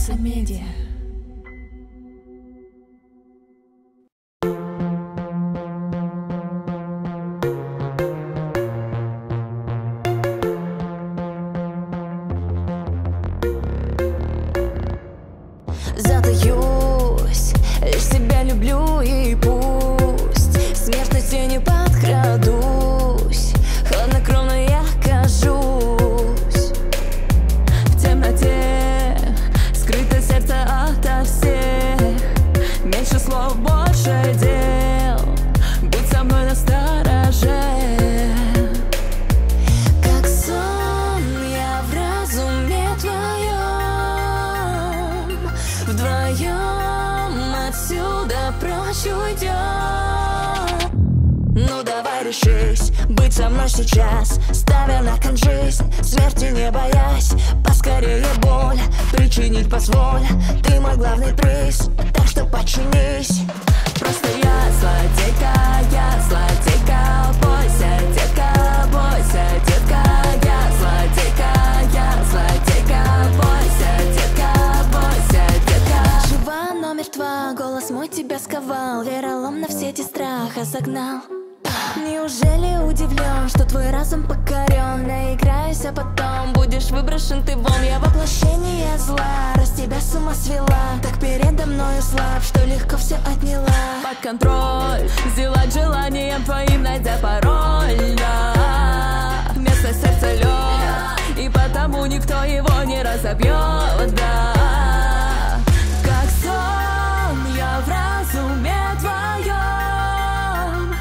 Акса Медиа. Затаюсь, лишь себя люблю, и пусть смертной тени подкрадусь, хладнокровно я кажусь. В темноте скрыто сердце ото всех, меньше слов, больше дел, будь со мной настороже. Как сон я в разуме твоем, вдвоем отсюда прочь уйдем. Ну давай решись быть со мной сейчас, ставя на кон жизнь, смерти не боясь. Поскорее боль причинить позволь, ты мой главный приз, так что подчинись. Просто я злодейка, бойся, детка, я злодейка, бойся, детка, жива, но мертва, голос мой тебя сковал, вероломно все эти страха загнал. Неужели удивлен, что твой разум покорен? Наиграюсь, а потом будешь выброшен ты вон. Я воплощение зла, раз тебя с ума свела, так передо мною слаб, что легко все отняла. Под контроль сделать желанием твоим, найдя пароль, да. Вместо сердца лед, и потому никто его не разобьет, да. Как сон я в разуме твоем,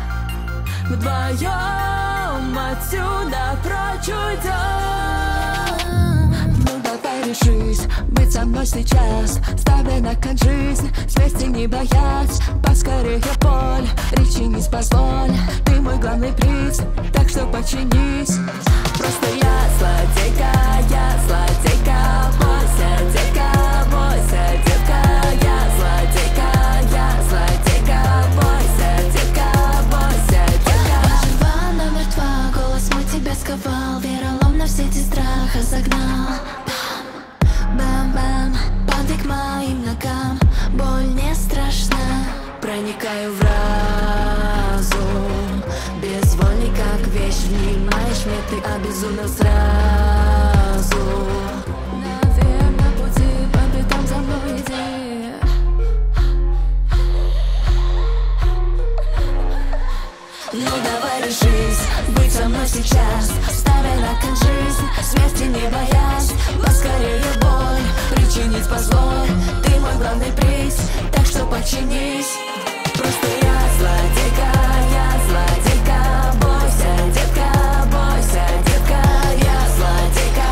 вдвоем отсюда прочь уйдем. Ну давай решись быть со мной сейчас, ставя на кон жизнь, смерти не боясь. Поскорее боль причинить позволь, ты мой главный приз, так что подчинись. Просто я злодейка, бойся, детка, я злодейка, бойся, детка, жива, но мертва, голос мой тебя сковал, вероломно все эти страха загнал. Бам-бам, падай к моим ногам, боль не страшна. Проникаю в разум, безвольный как вещь, внимаешь мне, ты обезумел сразу. Наверно, пути по пятам за мной иди. Ну давай решись быть со мной сейчас, ставя на кон жизнь, смерти не боясь. Поскорее боль причинить позволь, ты мой главный приз, так что подчинись. Просто я злодейка, бойся, детка, я злодейка,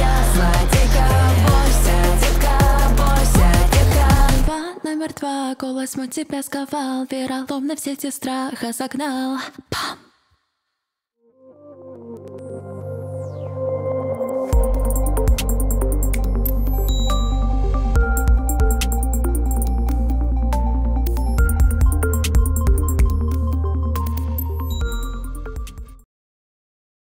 бойся, детка. Жива, но мертва, голос мой тебя сковал, вероломно все эти страха загнал. Пам!